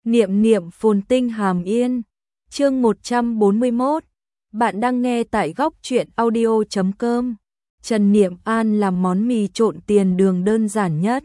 Niệm niệm phồn tinh hàm yên. Chương 141. Bạn đang nghe tại góc truyện audio.com. Trần Niệm An làm món mì trộn tiền đường đơn giản nhất.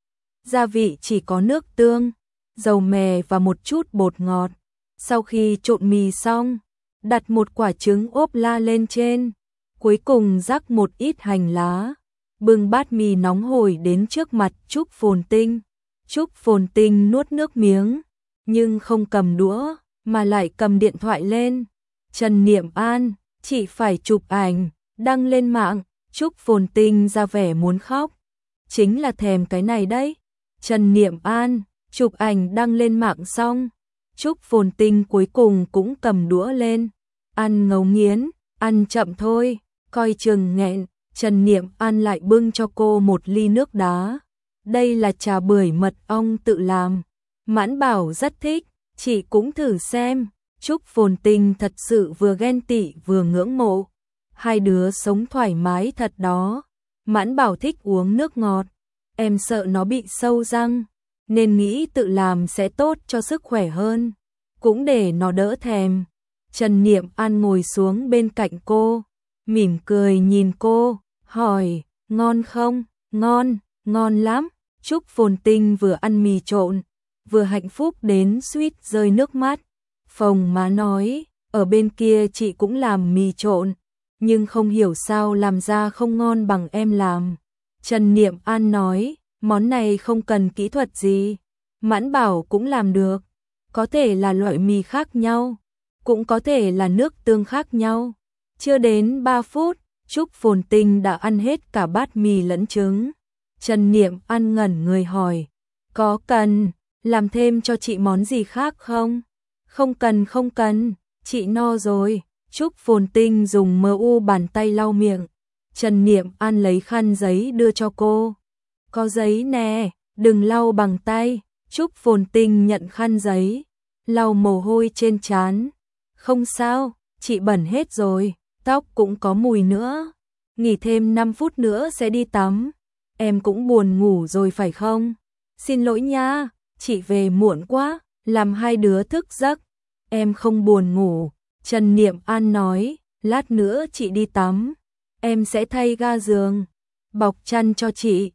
Gia vị chỉ có nước tương, dầu mè và một chút bột ngọt. Sau khi trộn mì xong, đặt một quả trứng ốp la lên trên, cuối cùng rắc một ít hành lá. Bưng bát mì nóng hổi đến trước mặt Trúc Phồn Tinh. Trúc Phồn Tinh nuốt nước miếng, nhưng không cầm đũa, mà lại cầm điện thoại lên. Trần Niệm An, chị phải chụp ảnh, đăng lên mạng. Trúc Phồn Tinh ra vẻ muốn khóc. Chính là thèm cái này đấy. Trần Niệm An, chụp ảnh đăng lên mạng xong. Trúc Phồn Tinh cuối cùng cũng cầm đũa lên. Ăn ngấu nghiến, ăn chậm thôi, coi chừng nghẹn. Trần Niệm An lại bưng cho cô một ly nước đá. Đây là trà bưởi mật ong tự làm. Mãn Bảo rất thích, chị cũng thử xem. Trúc Phồn Tinh thật sự vừa ghen tị vừa ngưỡng mộ. Hai đứa sống thoải mái thật đó. Mãn Bảo thích uống nước ngọt. Em sợ nó bị sâu răng, nên nghĩ tự làm sẽ tốt cho sức khỏe hơn. Cũng để nó đỡ thèm. Trần Niệm An ngồi xuống bên cạnh cô, mỉm cười nhìn cô, hỏi, ngon không? Ngon, ngon lắm. Trúc Phồn Tinh vừa ăn mì trộn, vừa hạnh phúc đến suýt rơi nước mắt. Phồng má nói, ở bên kia chị cũng làm mì trộn, nhưng không hiểu sao làm ra không ngon bằng em làm. Trần Niệm An nói, món này không cần kỹ thuật gì, Mãn Bảo cũng làm được. Có thể là loại mì khác nhau, cũng có thể là nước tương khác nhau. Chưa đến 3 phút, Trúc Phồn Tinh đã ăn hết cả bát mì lẫn trứng. Trần Niệm An ngẩn người hỏi, có cần làm thêm cho chị món gì khác không? Không cần, chị no rồi. Trúc Phồn Tinh dùng bàn tay lau miệng. Trần Niệm An lấy khăn giấy đưa cho cô. Có giấy nè, đừng lau bằng tay. Trúc Phồn Tinh nhận khăn giấy, lau mồ hôi trên trán. Không sao, chị bẩn hết rồi, tóc cũng có mùi nữa. Nghỉ thêm 5 phút nữa sẽ đi tắm. Em cũng buồn ngủ rồi phải không? Xin lỗi nha, chị về muộn quá, làm hai đứa thức giấc. Em không buồn ngủ. Trần Niệm An nói, lát nữa chị đi tắm, em sẽ thay ga giường, bọc chăn cho chị.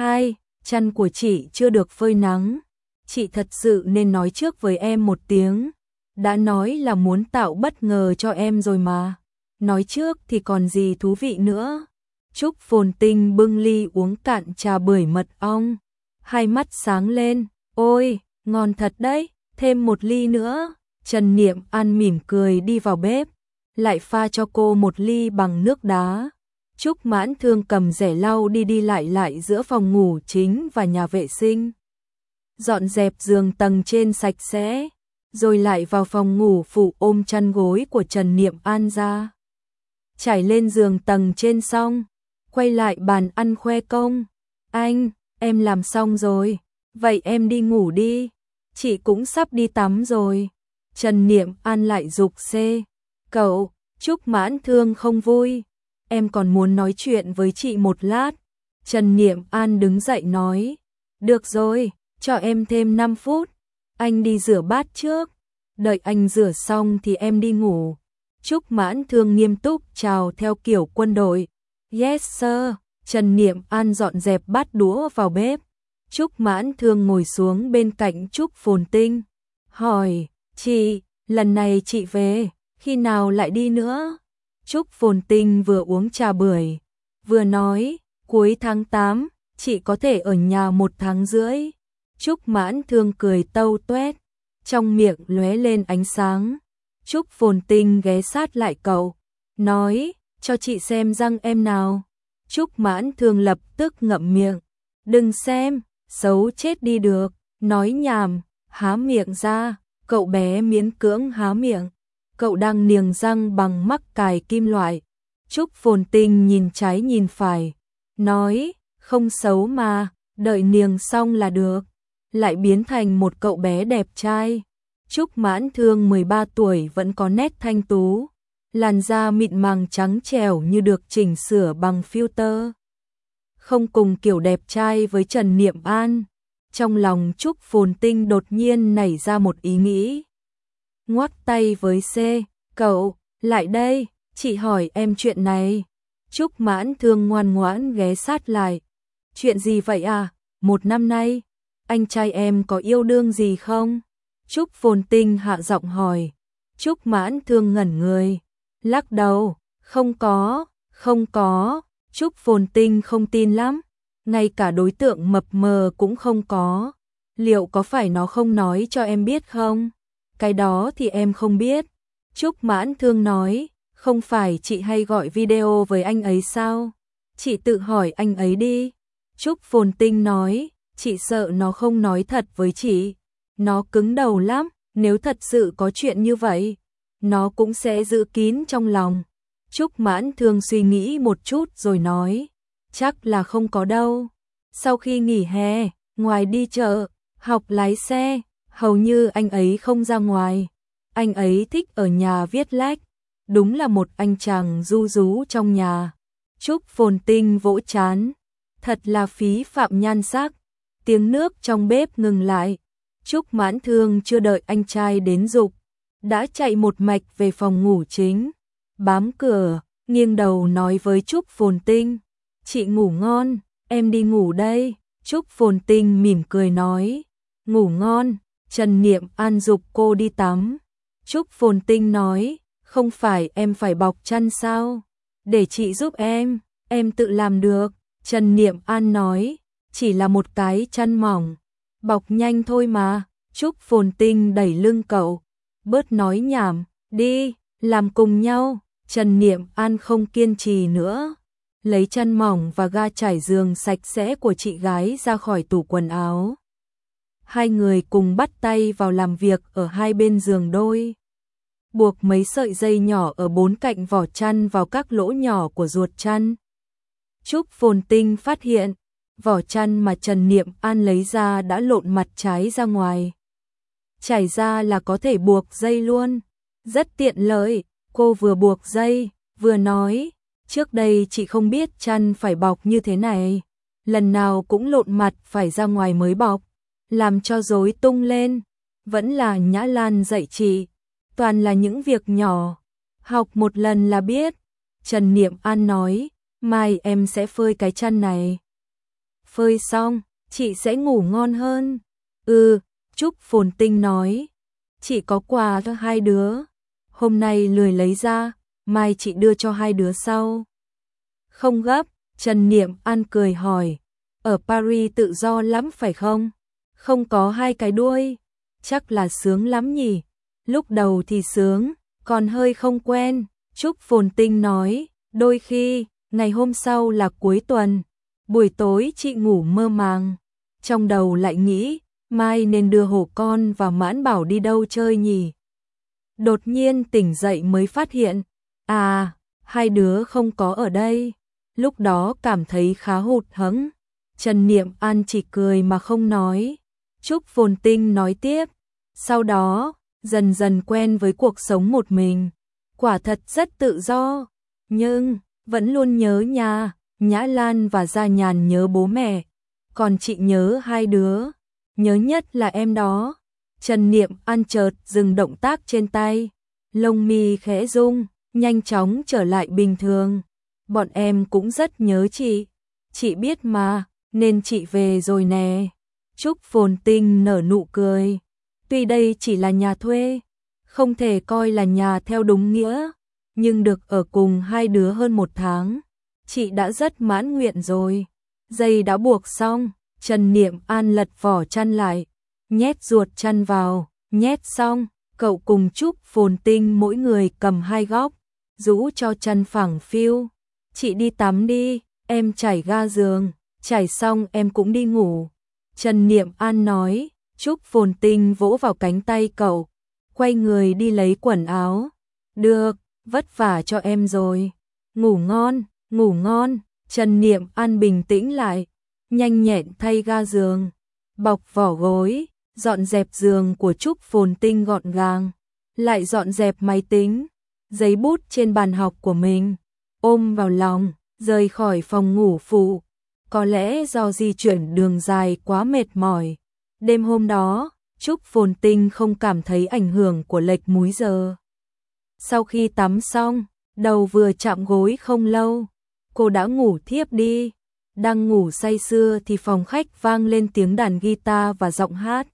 Chăn của chị chưa được phơi nắng. Chị thật sự nên nói trước với em một tiếng. Đã nói là muốn tạo bất ngờ cho em rồi mà. Nói trước thì còn gì thú vị nữa. Trúc Phồn Tinh bưng ly uống cạn trà bưởi mật ong. Hai mắt sáng lên, ôi, ngon thật đấy, thêm một ly nữa. Trần Niệm An mỉm cười đi vào bếp, lại pha cho cô một ly bằng nước đá. Trúc Mãn Thương cầm rẻ lau đi lại giữa phòng ngủ chính và nhà vệ sinh. Dọn dẹp giường tầng trên sạch sẽ, rồi lại vào phòng ngủ phụ ôm chăn gối của Trần Niệm An ra. Trải lên giường tầng trên xong, quay lại bàn ăn khoe công. Anh, em làm xong rồi, vậy em đi ngủ đi, chị cũng sắp đi tắm rồi. Trần Niệm An lại giục xê. Cậu, Trúc Mãn Thương không vui. Em còn muốn nói chuyện với chị một lát. Trần Niệm An đứng dậy nói. Được rồi, cho em thêm 5 phút. Anh đi rửa bát trước. Đợi anh rửa xong thì em đi ngủ. Trúc Mãn Thương nghiêm túc chào theo kiểu quân đội. Yes sir. Trần Niệm An dọn dẹp bát đũa vào bếp. Trúc Mãn Thương ngồi xuống bên cạnh Trúc Phồn Tinh. Hỏi, chị, lần này chị về, khi nào lại đi nữa? Trúc Phồn Tinh vừa uống trà bưởi, vừa nói, cuối tháng 8, chị có thể ở nhà 1 tháng rưỡi. Trúc Mãn Thương cười tâu tuét, trong miệng lóe lên ánh sáng. Trúc Phồn Tinh ghé sát lại cậu, nói, cho chị xem răng em nào. Trúc Mãn Thương lập tức ngậm miệng, đừng xem, xấu chết đi được, nói nhảm, há miệng ra. Cậu bé miễn cưỡng há miệng. Cậu đang niềng răng bằng mắc cài kim loại. Trúc Phồn Tinh nhìn trái nhìn phải, nói, không xấu mà, đợi niềng xong là được. Lại biến thành một cậu bé đẹp trai. Trúc Mãn Thương 13 tuổi vẫn có nét thanh tú, làn da mịn màng trắng trẻo như được chỉnh sửa bằng filter. Không cùng kiểu đẹp trai với Trần Niệm An. Trong lòng Trúc Phồn Tinh đột nhiên nảy ra một ý nghĩ. Ngoắc tay với C, cậu, lại đây, chị hỏi em chuyện này. Trúc Mãn Thương ngoan ngoãn ghé sát lại. Chuyện gì vậy à, 1 năm nay, anh trai em có yêu đương gì không? Trúc Phồn Tinh hạ giọng hỏi. Trúc Mãn Thương ngẩn người, lắc đầu, không có. Trúc Phồn Tinh không tin lắm, ngay cả đối tượng mập mờ cũng không có. Liệu có phải nó không nói cho em biết không? Cái đó thì em không biết. Trúc Mãn Thương nói, không phải chị hay gọi video với anh ấy sao? Chị tự hỏi anh ấy đi. Trúc Phồn Tinh nói, chị sợ nó không nói thật với chị. Nó cứng đầu lắm, nếu thật sự có chuyện như vậy, nó cũng sẽ giữ kín trong lòng. Trúc Mãn Thương suy nghĩ một chút rồi nói, chắc là không có đâu. Sau khi nghỉ hè, ngoài đi chợ, học lái xe, hầu như anh ấy không ra ngoài. Anh ấy thích ở nhà viết lách, đúng là một anh chàng ru rú trong nhà. Trúc Phồn Tinh vỗ trán, thật là phí phạm nhan sắc. Tiếng nước trong bếp ngừng lại. Trúc Mãn Thương chưa đợi anh trai đến giục, đã chạy một mạch về phòng ngủ chính. Bám cửa, nghiêng đầu nói với Trúc Phồn Tinh, chị ngủ ngon, em đi ngủ đây. Trúc Phồn Tinh mỉm cười nói, ngủ ngon. Trần Niệm An giục cô đi tắm. Trúc Phồn Tinh nói, không phải em phải bọc chăn sao? Để chị giúp em tự làm được. Trần Niệm An nói, chỉ là một cái chăn mỏng, bọc nhanh thôi mà. Trúc Phồn Tinh đẩy lưng cậu, bớt nói nhảm, đi, làm cùng nhau. Trần Niệm An không kiên trì nữa, lấy chăn mỏng và ga trải giường sạch sẽ của chị gái ra khỏi tủ quần áo. Hai người cùng bắt tay vào làm việc ở hai bên giường đôi. Buộc mấy sợi dây nhỏ ở 4 cạnh vỏ chăn vào các lỗ nhỏ của ruột chăn. Trúc Phồn Tinh phát hiện, vỏ chăn mà Trần Niệm An lấy ra đã lộn mặt trái ra ngoài. Trải ra là có thể buộc dây luôn, rất tiện lợi. Cô vừa buộc dây, vừa nói, trước đây chị không biết chăn phải bọc như thế này. Lần nào cũng lộn mặt phải ra ngoài mới bọc, làm cho rối tung lên. Vẫn là Nhã Lan dạy chị, toàn là những việc nhỏ, học một lần là biết. Trần Niệm An nói, mai em sẽ phơi cái chăn này. Phơi xong, chị sẽ ngủ ngon hơn. Trúc Phồn Tinh nói, chị có quà cho hai đứa. Hôm nay lười lấy ra, mai chị đưa cho hai đứa sau. Không gấp. Trần Niệm An cười hỏi, ở Paris tự do lắm phải không? Không có hai cái đuôi, chắc là sướng lắm nhỉ? Lúc đầu thì sướng, còn hơi không quen. Trúc Phồn Tinh nói, đôi khi, ngày hôm sau là cuối tuần, buổi tối chị ngủ mơ màng, trong đầu lại nghĩ, mai nên đưa hổ con và Mãn Bảo đi đâu chơi nhỉ? Đột nhiên tỉnh dậy mới phát hiện, hai đứa không có ở đây. Lúc đó cảm thấy khá hụt hẫng. Trần Niệm An chỉ cười mà không nói. Trúc Phồn Tinh nói tiếp, sau đó, dần dần quen với cuộc sống một mình. Quả thật rất tự do, nhưng vẫn luôn nhớ nhà. Nhã Lan và Gia Nhàn nhớ bố mẹ, còn chị nhớ hai đứa, nhớ nhất là em đó. Trần Niệm An chợt dừng động tác trên tay, lông mi khẽ rung, nhanh chóng trở lại bình thường. Bọn em cũng rất nhớ chị biết mà, nên chị về rồi nè. Trúc Phồn Tinh nở nụ cười, tuy đây chỉ là nhà thuê, không thể coi là nhà theo đúng nghĩa, nhưng được ở cùng hai đứa hơn 1 tháng, chị đã rất mãn nguyện rồi. Dây đã buộc xong, Trần Niệm An lật vỏ chăn lại, nhét ruột chăn vào, nhét xong, cậu cùng Trúc Phồn Tinh mỗi người cầm 2 góc, rũ cho chăn phẳng phiu. Chị đi tắm đi, em chảy ga giường, chảy xong em cũng đi ngủ. Trần Niệm An nói. Trúc Phồn Tinh vỗ vào cánh tay cậu, quay người đi lấy quần áo. Được, vất vả cho em rồi. Ngủ ngon, ngủ ngon. Trần Niệm An bình tĩnh lại, nhanh nhẹn thay ga giường, bọc vỏ gối, dọn dẹp giường của Trúc Phồn Tinh gọn gàng, lại dọn dẹp máy tính, giấy bút trên bàn học của mình, ôm vào lòng, rời khỏi phòng ngủ phụ. Có lẽ do di chuyển đường dài quá mệt mỏi, Đêm hôm đó, Trúc Phồn Tinh không cảm thấy ảnh hưởng của lệch múi giờ. Sau khi tắm xong, đầu vừa chạm gối không lâu, cô đã ngủ thiếp đi. Đang ngủ say sưa thì phòng khách vang lên tiếng đàn guitar và giọng hát.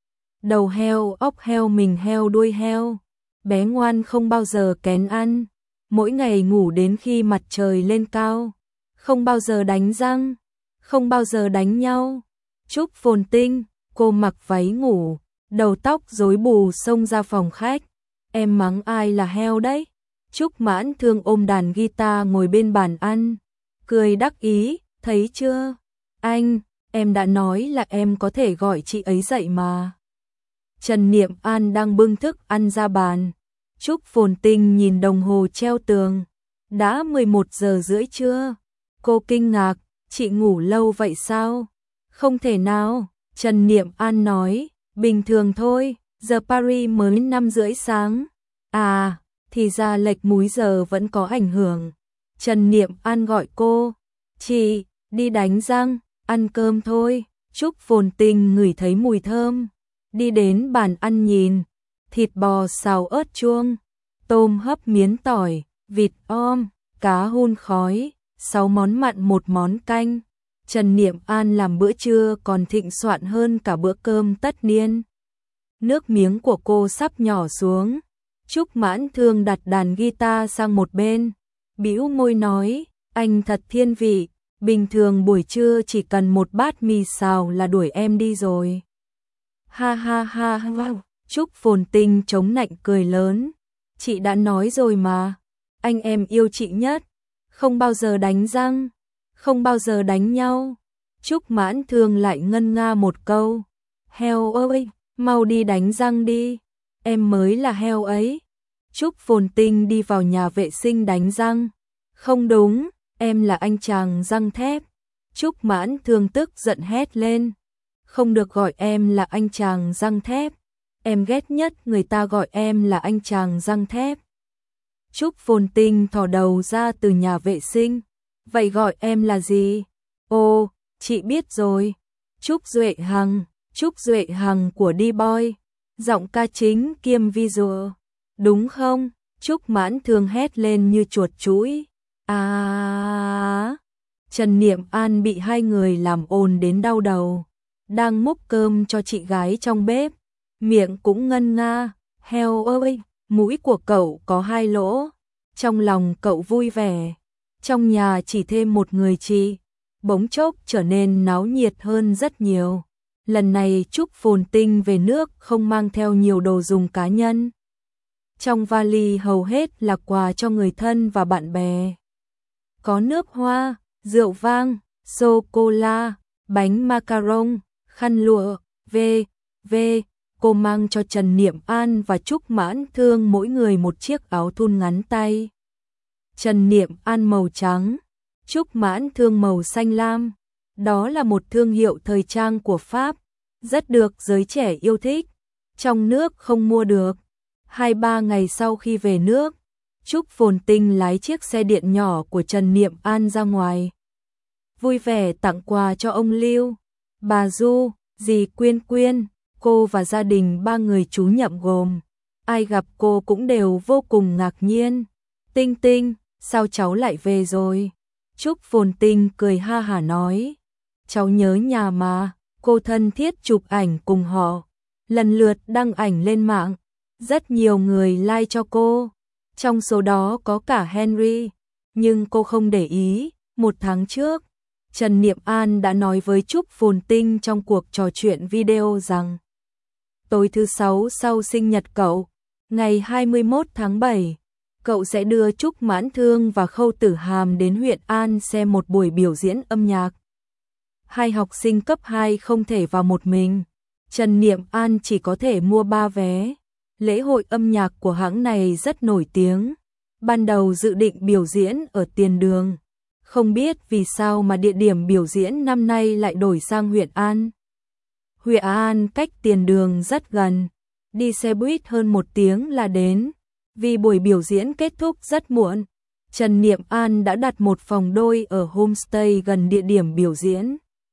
Đầu heo, óc heo, mình heo, đuôi heo. Bé ngoan không bao giờ kén ăn. Mỗi ngày ngủ đến khi mặt trời lên cao. Không bao giờ đánh răng. Không bao giờ đánh nhau. Trúc Phồn Tinh, cô mặc váy ngủ, đầu tóc rối bù xông ra phòng khách. Em mắng ai là heo đấy? Trúc Mãn Thương ôm đàn guitar ngồi bên bàn ăn, cười đắc ý, thấy chưa? Anh, em đã nói là em có thể gọi chị ấy dậy mà. Trần Niệm An đang bưng thức ăn ra bàn. Trúc Phồn Tinh nhìn đồng hồ treo tường. Đã 11 giờ rưỡi trưa. Cô kinh ngạc, chị ngủ lâu vậy sao? Không thể nào, Trần Niệm An nói, bình thường thôi, giờ Paris mới 5 rưỡi sáng. À, thì ra lệch múi giờ vẫn có ảnh hưởng. Trần Niệm An gọi cô, chị, đi đánh răng, ăn cơm thôi. Trúc Phồn Tinh ngửi thấy mùi thơm, đi đến bàn ăn nhìn, thịt bò xào ớt chuông, tôm hấp miến tỏi, vịt om, cá hun khói, 6 món mặn 1 món canh. Trần Niệm An làm bữa trưa còn thịnh soạn hơn cả bữa cơm tất niên. Nước miếng của cô sắp nhỏ xuống. Trúc Mãn Thương đặt đàn guitar sang một bên, bĩu môi nói, anh thật thiên vị, bình thường buổi trưa chỉ cần một bát mì xào là đuổi em đi rồi. Ha ha ha ha, Trúc Phồn Tinh chống nạnh cười lớn, chị đã nói rồi mà, anh em yêu chị nhất, không bao giờ đánh răng, không bao giờ đánh nhau. Trúc Mãn Thương lại ngân nga một câu, heo ơi, mau đi đánh răng đi, em mới là heo ấy. Trúc Phồn Tinh đi vào nhà vệ sinh đánh răng. Không đúng, em là anh chàng răng thép. Trúc Mãn Thương tức giận hét lên. Không được gọi em là anh chàng răng thép. Em ghét nhất người ta gọi em là anh chàng răng thép. Trúc Phồn Tinh thò đầu ra từ nhà vệ sinh. Vậy gọi em là gì? Ồ, chị biết rồi. Trúc Duệ Hằng. Trúc Duệ Hằng của D-Boy. Giọng ca chính kiêm visual. Đúng không? Trúc Mãn Thương hét lên như chuột chũi. À! Trần Niệm An bị hai người làm ồn đến đau đầu. Đang múc cơm cho chị gái trong bếp. Miệng cũng ngân nga. Heo ơi! Mũi của cậu có 2 lỗ. Trong lòng cậu vui vẻ. Trong nhà chỉ thêm một người chị. Bỗng chốc trở nên náo nhiệt hơn rất nhiều. Lần này Trúc Phồn Tinh về nước không mang theo nhiều đồ dùng cá nhân. Trong vali hầu hết là quà cho người thân và bạn bè. Có nước hoa, rượu vang, sô-cô-la, bánh macaron, khăn lụa, cô mang cho Trần Niệm An và Trúc Mãn Thương mỗi người một chiếc áo thun ngắn tay. Trần Niệm An màu trắng, Trúc Mãn Thương màu xanh lam. Đó là một thương hiệu thời trang của Pháp, rất được giới trẻ yêu thích. Trong nước không mua được. 2-3 ngày sau khi về nước, Trúc Phồn Tinh lái chiếc xe điện nhỏ của Trần Niệm An ra ngoài. Vui vẻ tặng quà cho ông Lưu, bà Du, dì Quyên Quyên, cô và gia đình 3 người chú Nhậm gồm. Ai gặp cô cũng đều vô cùng ngạc nhiên. Tinh Tinh, sao cháu lại về rồi? Trúc Phồn Tinh cười ha hả nói. Cháu nhớ nhà mà, cô thân thiết chụp ảnh cùng họ. Lần lượt đăng ảnh lên mạng. Rất nhiều người like cho cô, trong số đó có cả Henry, nhưng cô không để ý. 1 tháng trước, Trần Niệm An đã nói với Trúc Phồn Tinh trong cuộc trò chuyện video rằng tối thứ 6 sau sinh nhật cậu, ngày 21 tháng 7, cậu sẽ đưa Trúc Mãn Thương và Khâu Tử Hàm đến huyện An xem một buổi biểu diễn âm nhạc. 2 học sinh cấp 2 không thể vào một mình, Trần Niệm An chỉ có thể mua 3 vé. Lễ hội âm nhạc của hãng này rất nổi tiếng. Ban đầu dự định biểu diễn ở Tiền Đường. Không biết vì sao mà địa điểm biểu diễn năm nay lại đổi sang huyện An. Huyện An cách Tiền Đường rất gần. Đi xe buýt hơn 1 tiếng là đến. Vì buổi biểu diễn kết thúc rất muộn, Trần Niệm An đã đặt một phòng đôi ở homestay gần địa điểm biểu diễn.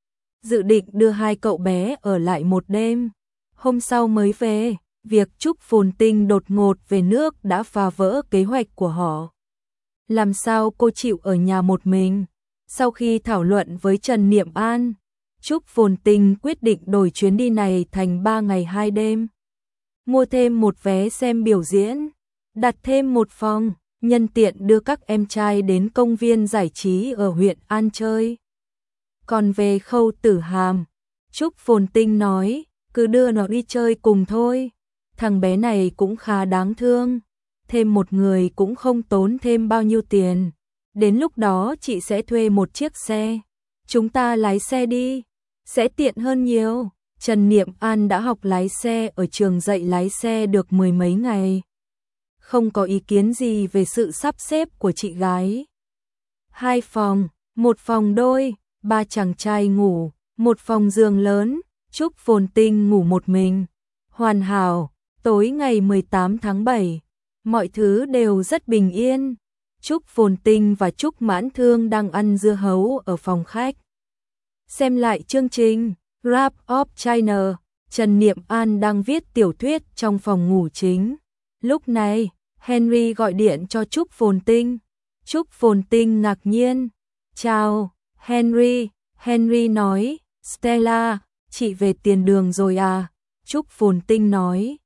dự định đưa hai cậu bé ở lại một đêm, hôm sau mới về. Việc Trúc Phồn Tinh đột ngột về nước đã phá vỡ kế hoạch của họ. Làm sao cô chịu ở nhà một mình? Sau khi thảo luận với Trần Niệm An, Trúc Phồn Tinh quyết định đổi chuyến đi này thành 3 ngày 2 đêm. Mua thêm một vé xem biểu diễn, đặt thêm một phòng, nhân tiện đưa các em trai đến công viên giải trí ở huyện An chơi. Còn về Khâu Tử Hàm, Trúc Phồn Tinh nói, cứ đưa nó đi chơi cùng thôi. Thằng bé này cũng khá đáng thương, thêm một người cũng không tốn thêm bao nhiêu tiền. Đến lúc đó chị sẽ thuê một chiếc xe, chúng ta lái xe đi, sẽ tiện hơn nhiều. Trần Niệm An đã học lái xe ở trường dạy lái xe được 10 mấy ngày, không có ý kiến gì về sự sắp xếp của chị gái. 2 phòng, 1 phòng đôi, 3 chàng trai ngủ, 1 phòng giường lớn, Trúc Phồn Tinh ngủ một mình. Hoàn hảo. Tối ngày 18 tháng 7, mọi thứ đều rất bình yên. Trúc Phồn Tinh và Trúc Mãn Thương đang ăn dưa hấu ở phòng khách. Xem lại chương trình Wrap Up China, Trần Niệm An đang viết tiểu thuyết trong phòng ngủ chính. Lúc này, Henry gọi điện cho Trúc Phồn Tinh. Trúc Phồn Tinh ngạc nhiên. Chào, Henry. Henry nói, Stella, chị về tiền đường rồi à? Trúc Phồn Tinh nói,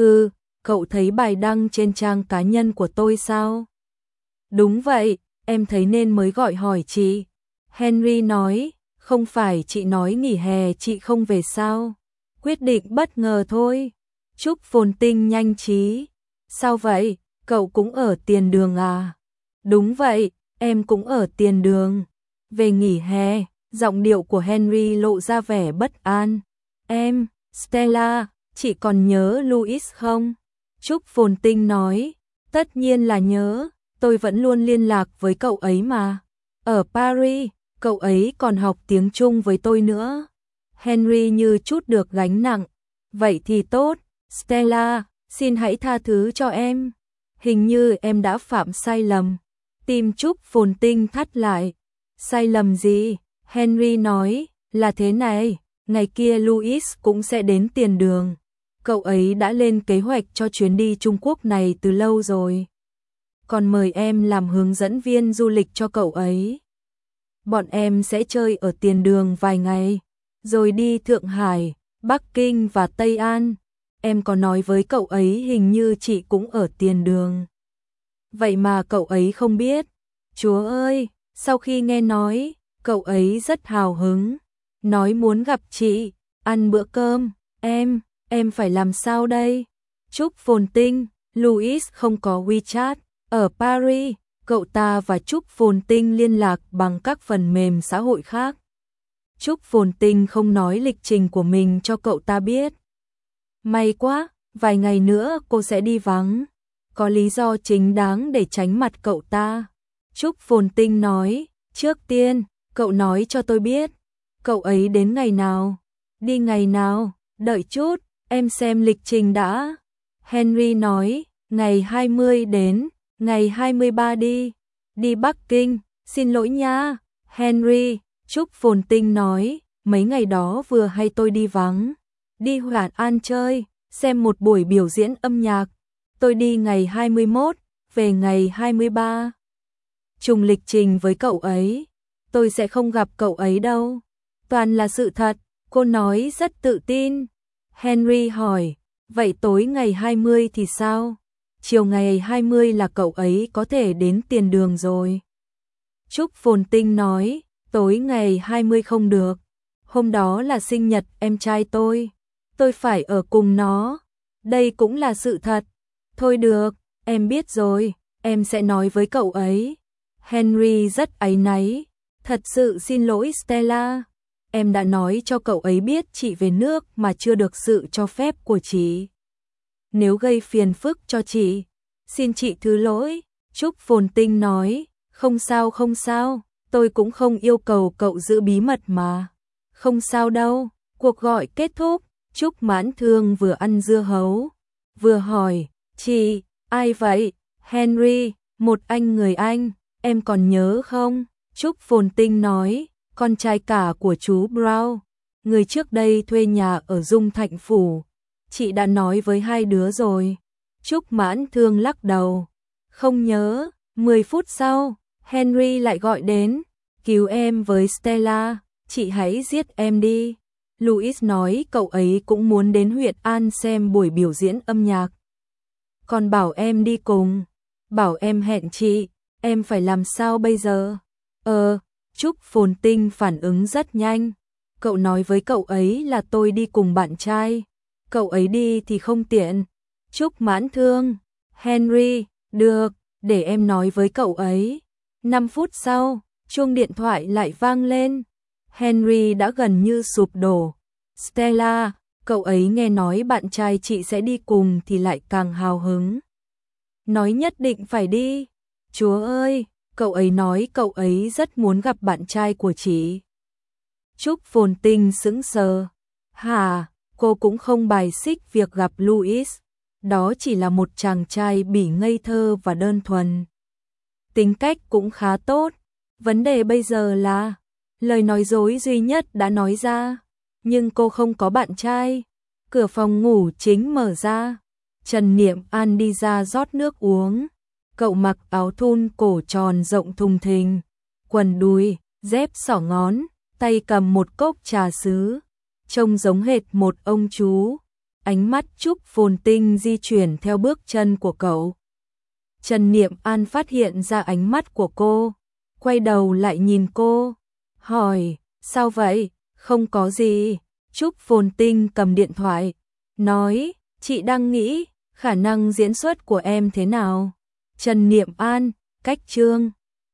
cậu thấy bài đăng trên trang cá nhân của tôi sao? Đúng vậy, em thấy nên mới gọi hỏi chị. Henry nói, không phải chị nói nghỉ hè chị không về sao? Quyết định bất ngờ thôi. Trúc Phồn Tinh nhanh trí. Sao vậy, cậu cũng ở tiền đường à? Đúng vậy, em cũng ở tiền đường. Về nghỉ hè, giọng điệu của Henry lộ ra vẻ bất an. Em, Stella, chị còn nhớ Louis không? Trúc Phồn Tinh nói, tất nhiên là nhớ, tôi vẫn luôn liên lạc với cậu ấy mà. Ở Paris, cậu ấy còn học tiếng Trung với tôi nữa. Henry như trút được gánh nặng. Vậy thì tốt, Stella, xin hãy tha thứ cho em. Hình như em đã phạm sai lầm. Tim Trúc Phồn Tinh thắt lại. Sai lầm gì? Henry nói, là thế này, ngày kia Louis cũng sẽ đến tiền đường. Cậu ấy đã lên kế hoạch cho chuyến đi Trung Quốc này từ lâu rồi. Còn mời em làm hướng dẫn viên du lịch cho cậu ấy. Bọn em sẽ chơi ở tiền đường vài ngày, rồi đi Thượng Hải, Bắc Kinh và Tây An. Em có nói với cậu ấy hình như chị cũng ở tiền đường. Vậy mà cậu ấy không biết. Chúa ơi, sau khi nghe nói, cậu ấy rất hào hứng, nói muốn gặp chị, ăn bữa cơm. Em phải làm sao đây? Trúc Phồn Tinh, Louis không có WeChat. Ở Paris, cậu ta và Trúc Phồn Tinh liên lạc bằng các phần mềm xã hội khác. Trúc Phồn Tinh không nói lịch trình của mình cho cậu ta biết. May quá, vài ngày nữa cô sẽ đi vắng. Có lý do chính đáng để tránh mặt cậu ta. Trúc Phồn Tinh nói, trước tiên, cậu nói cho tôi biết. Cậu ấy đến ngày nào? Đi ngày nào? Đợi chút, em xem lịch trình đã. Henry nói, ngày 20 đến, ngày 23 đi. Đi Bắc Kinh, xin lỗi nha. Henry, Trúc Phồn Tinh nói, mấy ngày đó vừa hay tôi đi vắng. Đi Hoạn An chơi, xem một buổi biểu diễn âm nhạc. Tôi đi ngày 21, về ngày 23. Trùng lịch trình với cậu ấy. Tôi sẽ không gặp cậu ấy đâu. Toàn là sự thật, cô nói rất tự tin. Henry hỏi, vậy tối ngày 20 thì sao? Chiều ngày 20 là cậu ấy có thể đến tiền đường rồi. Trúc Phồn Tinh nói, tối ngày 20 không được. Hôm đó là sinh nhật em trai tôi phải ở cùng nó. Đây cũng là sự thật. Thôi được, em biết rồi, em sẽ nói với cậu ấy. Henry rất áy náy. Thật sự xin lỗi Stella. Em đã nói cho cậu ấy biết chị về nước mà chưa được sự cho phép của chị. Nếu gây phiền phức cho chị, xin chị thứ lỗi. Trúc Phồn Tinh nói, không sao, tôi cũng không yêu cầu cậu giữ bí mật mà. Không sao đâu. Cuộc gọi kết thúc, Trúc Mãn Thương vừa ăn dưa hấu, vừa hỏi, chị, ai vậy? Henry, một anh người Anh, em còn nhớ không? Trúc Phồn Tinh nói, con trai cả của chú Brown. người trước đây thuê nhà ở Dung Thạnh Phủ. Chị đã nói với hai đứa rồi. Trúc Mãn Thương lắc đầu. Không nhớ. 10 phút sau, Henry lại gọi đến. Cứu em với Stella, chị hãy giết em đi. Louis nói cậu ấy cũng muốn đến huyện An xem buổi biểu diễn âm nhạc. Còn bảo em đi cùng. Bảo em hẹn chị, em phải làm sao bây giờ? Trúc Phồn Tinh phản ứng rất nhanh. Cậu nói với cậu ấy là tôi đi cùng bạn trai. Cậu ấy đi thì không tiện. Trúc Mãn Thương. Henry, được, để em nói với cậu ấy. 5 phút sau, chuông điện thoại lại vang lên. Henry đã gần như sụp đổ. Stella, cậu ấy nghe nói bạn trai chị sẽ đi cùng thì lại càng hào hứng. Nói nhất định phải đi. Chúa ơi, cậu ấy nói cậu ấy rất muốn gặp bạn trai của chị. Trúc Phồn Tinh sững sờ. Hả, cô cũng không bài xích việc gặp Louis. Đó chỉ là một chàng trai bỉ ngây thơ và đơn thuần. Tính cách cũng khá tốt. Vấn đề bây giờ là lời nói dối duy nhất đã nói ra. Nhưng cô không có bạn trai. Cửa phòng ngủ chính mở ra. Trần Niệm An đi ra rót nước uống. Cậu mặc áo thun cổ tròn rộng thùng thình, quần đùi, dép xỏ ngón, tay cầm một cốc trà sứ, trông giống hệt một ông chú. Ánh mắt Trúc Phồn Tinh di chuyển theo bước chân của cậu. Trần Niệm An phát hiện ra ánh mắt của cô, quay đầu lại nhìn cô, hỏi, sao vậy? Không có gì. Trúc Phồn Tinh cầm điện thoại, nói, chị đang nghĩ khả năng diễn xuất của em thế nào? Trần Niệm An, cách chương